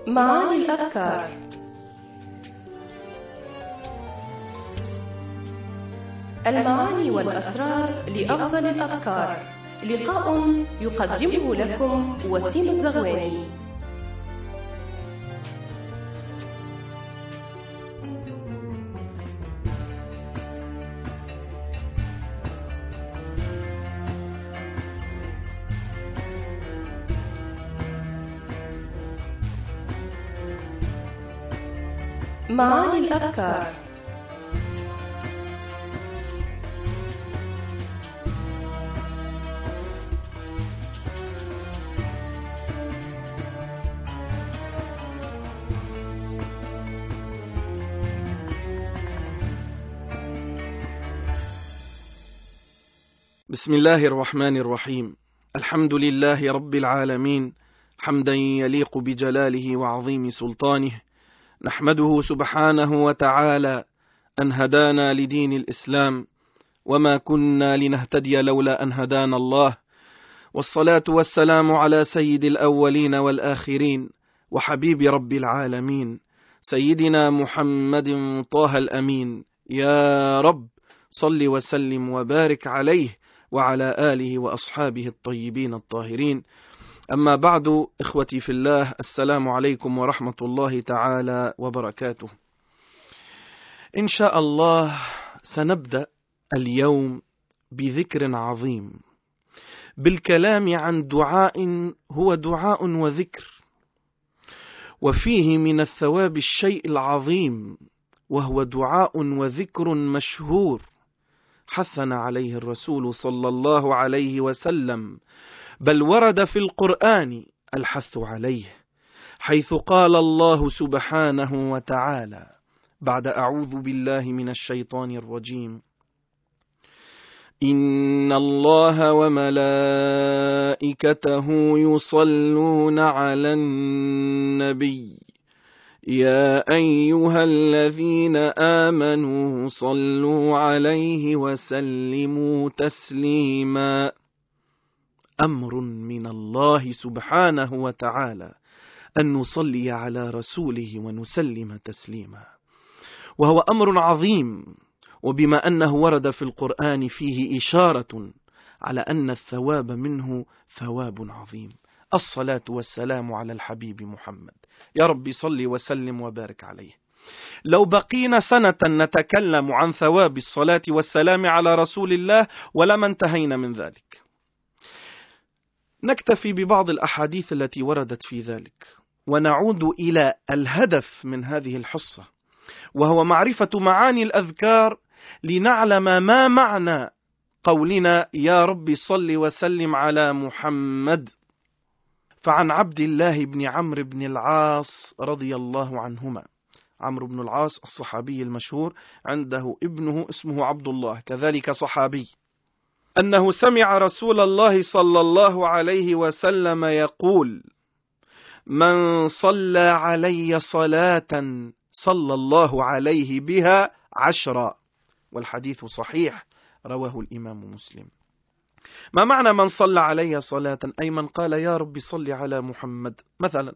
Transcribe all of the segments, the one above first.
معاني الأفكار. المعاني والأسرار لأفضل الأفكار. لقاء يقدمه لكم وسيم الزغواني. معاني الأفكار. بسم الله الرحمن الرحيم. الحمد لله رب العالمين، حمدا يليق بجلاله وعظيم سلطانه. نحمده سبحانه وتعالى أن هدانا لدين الإسلام، وما كنا لنهتدي لولا أن هدانا الله. والصلاة والسلام على سيد الأولين والآخرين وحبيب رب العالمين، سيدنا محمد طه الأمين. يا رب صل وسلم وبارك عليه وعلى آله وأصحابه الطيبين الطاهرين. أما بعد، إخوتي في الله، السلام عليكم ورحمة الله تعالى وبركاته. إن شاء الله سنبدأ اليوم بذكر عظيم، بالكلام عن دعاء هو دعاء وذكر، وفيه من الثواب الشيء العظيم، وهو دعاء وذكر مشهور حثنا عليه الرسول صلى الله عليه وسلم، بل ورد في القرآن الحث عليه، حيث قال الله سبحانه وتعالى بعد أعوذ بالله من الشيطان الرجيم: إن الله وملائكته يصلون على النبي يا أيها الذين آمنوا صلوا عليه وسلموا تسليما. أمر من الله سبحانه وتعالى أن نصلي على رسوله ونسلم تسليما، وهو أمر عظيم، وبما أنه ورد في القرآن فيه إشارة على أن الثواب منه ثواب عظيم. الصلاة والسلام على الحبيب محمد، يا رب صل وسلم وبارك عليه. لو بقينا سنة نتكلم عن ثواب الصلاة والسلام على رسول الله ولما انتهينا من ذلك. نكتفي ببعض الأحاديث التي وردت في ذلك، ونعود إلى الهدف من هذه الحصة، وهو معرفة معاني الأذكار، لنعلم ما معنى قولنا يا رب صل وسلم على محمد. فعن عبد الله بن عمرو بن العاص رضي الله عنهما، عمرو بن العاص الصحابي المشهور، عنده ابنه اسمه عبد الله كذلك صحابي، أنه سمع رسول الله صلى الله عليه وسلم يقول: من صلى علي صلاة صلى الله عليه بها 10. والحديث صحيح، رواه الإمام مسلم. ما معنى من صلى علي صلاة؟ أي من قال يا رب صل على محمد مثلا،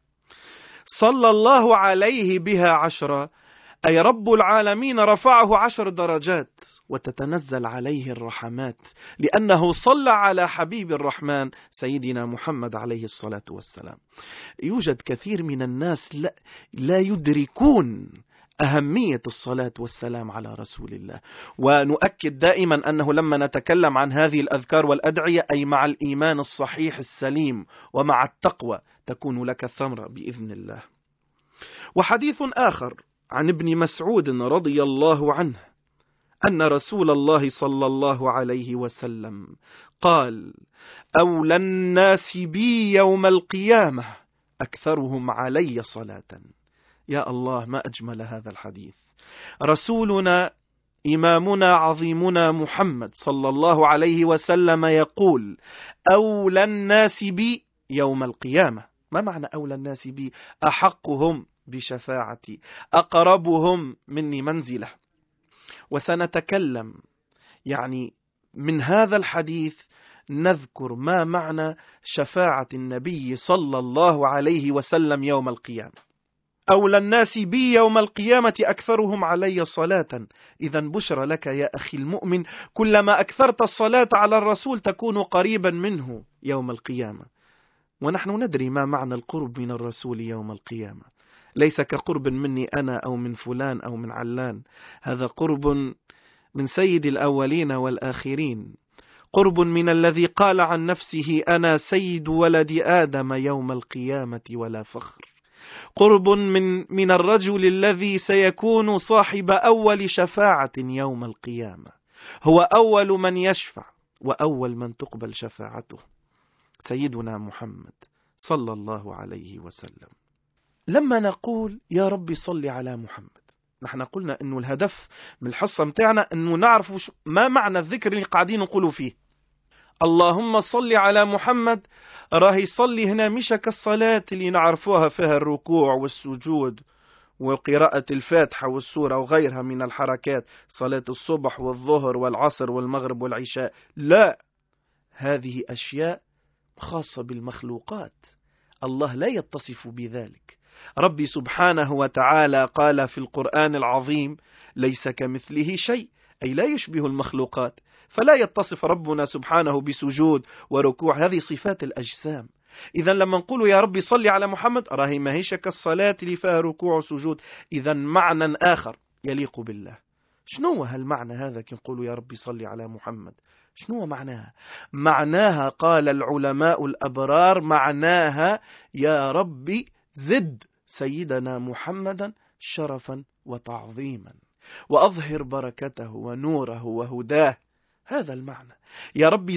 صلى الله عليه بها 10، أي رب العالمين رفعه 10 درجات، وتتنزل عليه الرحمات، لأنه صلى على حبيب الرحمن سيدنا محمد عليه الصلاة والسلام. يوجد كثير من الناس لا يدركون أهمية الصلاة والسلام على رسول الله. ونؤكد دائما أنه لما نتكلم عن هذه الأذكار والأدعية، أي مع الإيمان الصحيح السليم ومع التقوى، تكون لك الثمرة بإذن الله. وحديث آخر عن ابن مسعود رضي الله عنه أن رسول الله صلى الله عليه وسلم قال: أولى الناس بي يوم القيامة أكثرهم علي صلاة. يا الله، ما أجمل هذا الحديث. رسولنا إمامنا عظيمنا محمد صلى الله عليه وسلم يقول: أولى الناس بي يوم القيامة. ما معنى أولى الناس بي؟ أحقهم بشفاعتي، أقربهم مني منزلة. وسنتكلم من هذا الحديث نذكر ما معنى شفاعة النبي صلى الله عليه وسلم يوم القيامة. أولى الناس بي يوم القيامة أكثرهم علي صلاة. إذا بشر لك يا أخي المؤمن، كلما أكثرت الصلاة على الرسول تكون قريبا منه يوم القيامة. ونحن ندري ما معنى القرب من الرسول يوم القيامة، ليس كقرب مني أنا أو من فلان أو من علان، هذا قرب من سيد الأولين والآخرين، قرب من الذي قال عن نفسه أنا سيد ولد آدم يوم القيامة ولا فخر، قرب من الرجل الذي سيكون صاحب أول شفاعة يوم القيامة، هو أول من يشفع وأول من تقبل شفاعته، سيدنا محمد صلى الله عليه وسلم. لما نقول يا رب صل على محمد، نحن قلنا أنه الهدف من الحصة متاعنا أنه نعرف ما معنى الذكر اللي قاعدين نقوله فيه. اللهم صل على محمد راهي صلي هنا مش كالصلاة اللي نعرفوها فيها الركوع والسجود وقراءة الفاتحة والسورة وغيرها من الحركات، صلاة الصبح والظهر والعصر والمغرب والعشاء، لا، هذه أشياء خاصة بالمخلوقات، الله لا يتصف بذلك. ربي سبحانه وتعالى قال في القرآن العظيم ليس كمثله شيء، أي لا يشبه المخلوقات، فلا يتصف ربنا سبحانه بسجود وركوع، هذه صفات الأجسام. إذا لما نقول يا ربي صلي على محمد راهي ما هيش كالصلاة اللي فيها ركوع وسجود، إذا معنى آخر يليق بالله. شنو هالمعنى هذا كي نقول يا ربي صلي على محمد؟ شنو معناها؟ معناها قال العلماء الأبرار معناها يا ربي زد سيدنا محمدا شرفا وتعظيما وأظهر بركته ونوره وهداه، هذا المعنى. يا ربي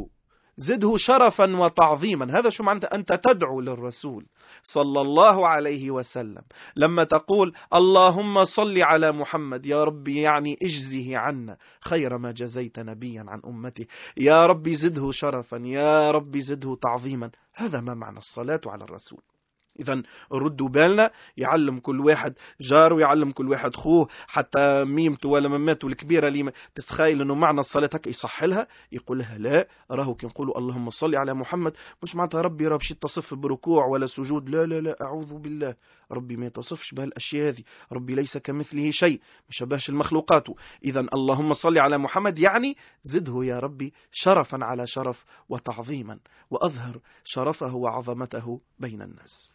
زده شرفا وتعظيما. هذا شو معنى أنت تدعو للرسول صلى الله عليه وسلم لما تقول اللهم صل على محمد، يا ربي يعني اجزه عنا خير ما جزيت نبيا عن أمته، يا ربي زده شرفا، يا ربي زده تعظيما. هذا ما معنى الصلاة على الرسول. إذا ردوا بالنا، يعلم كل واحد جاره، يعلم كل واحد خوه، حتى ميمته ولا مماته الكبيرة اللي تتخيل أنه معنى الصلاة هكا يصح لها، يقول لها لا، راهو كي نقولوا اللهم صل على محمد مش معناتها ربي راه باش يتصف بركوع ولا سجود، لا لا لا، أعوذ بالله، ربي ما يتصفش بهالأشياء هذه، ربي ليس كمثله شيء، ما شبهش المخلوقات. إذا اللهم صل على محمد يعني زده يا ربي شرفا على شرف وتعظيما، وأظهر شرفه وعظمته بين الناس.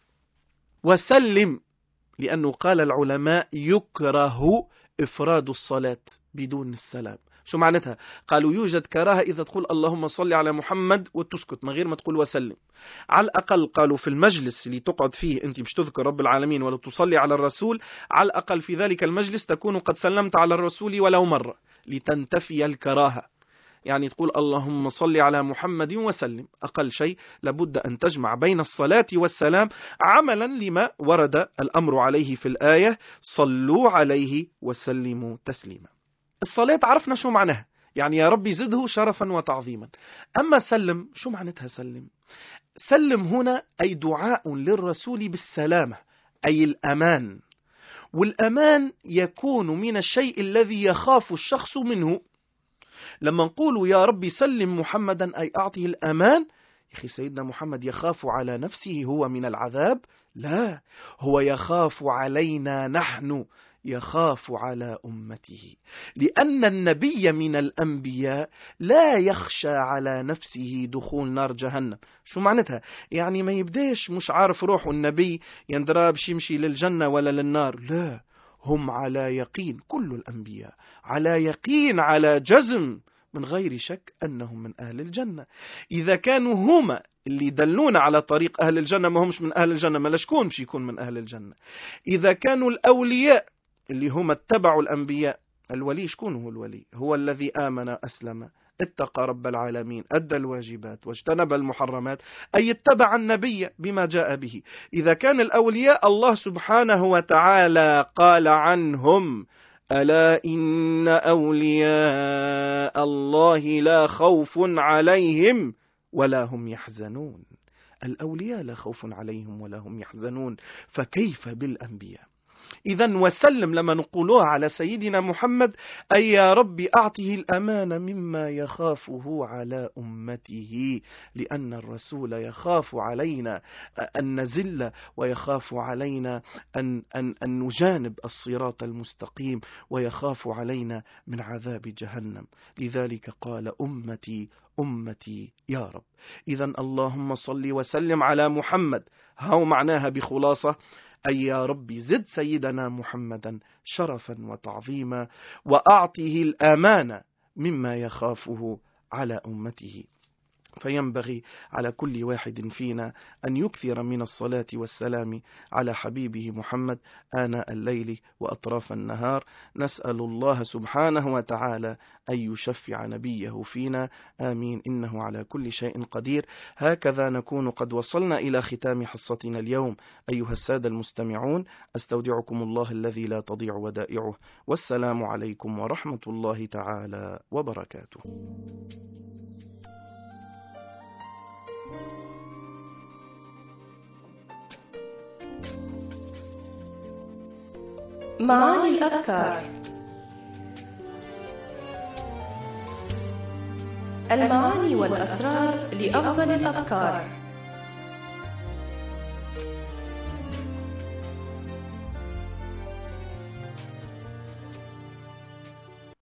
وسلم، لأنه قال العلماء يكره إفراد الصلاة بدون السلام. شو معناتها؟ قالوا يوجد كراهة إذا تقول اللهم صل على محمد وتسكت من غير ما تقول وسلم. على الأقل قالوا في المجلس اللي تقعد فيه أنت مش تذكر رب العالمين ولا تصلي على الرسول، على الأقل في ذلك المجلس تكون قد سلمت على الرسول ولو مرة لتنتفي الكراهة. يعني تقول اللهم صل على محمد وسلم، أقل شيء لابد أن تجمع بين الصلاة والسلام عملا لما ورد الأمر عليه في الآية صلوا عليه وسلموا تسليما. الصلاة عرفنا شو معناها، يعني يا ربي زده شرفا وتعظيما. أما سلم، شو معناتها سلم؟ سلم هنا أي دعاء للرسول بالسلامة، أي الأمان، والأمان يكون من الشيء الذي يخاف الشخص منه. لما نقول يا ربي سلم محمدا أي أعطيه الأمان، يا أخي سيدنا محمد يخاف على نفسه هو من العذاب؟ لا، هو يخاف علينا نحن، يخاف على أمته، لأن النبي من الأنبياء لا يخشى على نفسه دخول نار جهنم. شو معناتها؟ يعني ما يبداش مش عارف روحه النبي يندرابش يمشي للجنة ولا للنار، لا، هم على يقين، كل الأنبياء على يقين، على جزم من غير شك أنهم من أهل الجنة. إذا كانوا هما اللي دلونا على طريق أهل الجنة ما همش من أهل الجنة، ما لشكون باش يكون من أهل الجنة. إذا كانوا الأولياء اللي هم اتبعوا الأنبياء، الولي شكون هو الولي؟ هو الذي آمن أسلم اتقى رب العالمين أدى الواجبات واجتنب المحرمات، أي اتبع النبي بما جاء به. إذا كان الأولياء الله سبحانه وتعالى قال عنهم ألا إن أولياء الله لا خوف عليهم ولا هم يحزنون. الأولياء لا خوف عليهم ولا هم يحزنون، فكيف بالأنبياء؟ إذن وسلم لما نقولوها على سيدنا محمد أي يا رب أعطه الأمان مما يخافه على أمته، لأن الرسول يخاف علينا أن نزل، ويخاف علينا أن نجانب الصراط المستقيم، ويخاف علينا من عذاب جهنم. لذلك قال أمتي أمتي يا رب. إذن اللهم صل وسلم على محمد، هاو معناها بخلاصة أي يا رب زد سيدنا محمدا شرفا وتعظيما، وأعطه الأمان مما يخافه على أمته. فينبغي على كل واحد فينا أن يكثر من الصلاة والسلام على حبيبه محمد آناء الليل وأطراف النهار. نسأل الله سبحانه وتعالى أن يشفع نبيه فينا، آمين، إنه على كل شيء قدير. هكذا نكون قد وصلنا إلى ختام حصتنا اليوم. أيها السادة المستمعون، أستودعكم الله الذي لا تضيع ودائعه، والسلام عليكم ورحمة الله تعالى وبركاته. معاني الأذكار. المعاني والأسرار لأفضل الأذكار.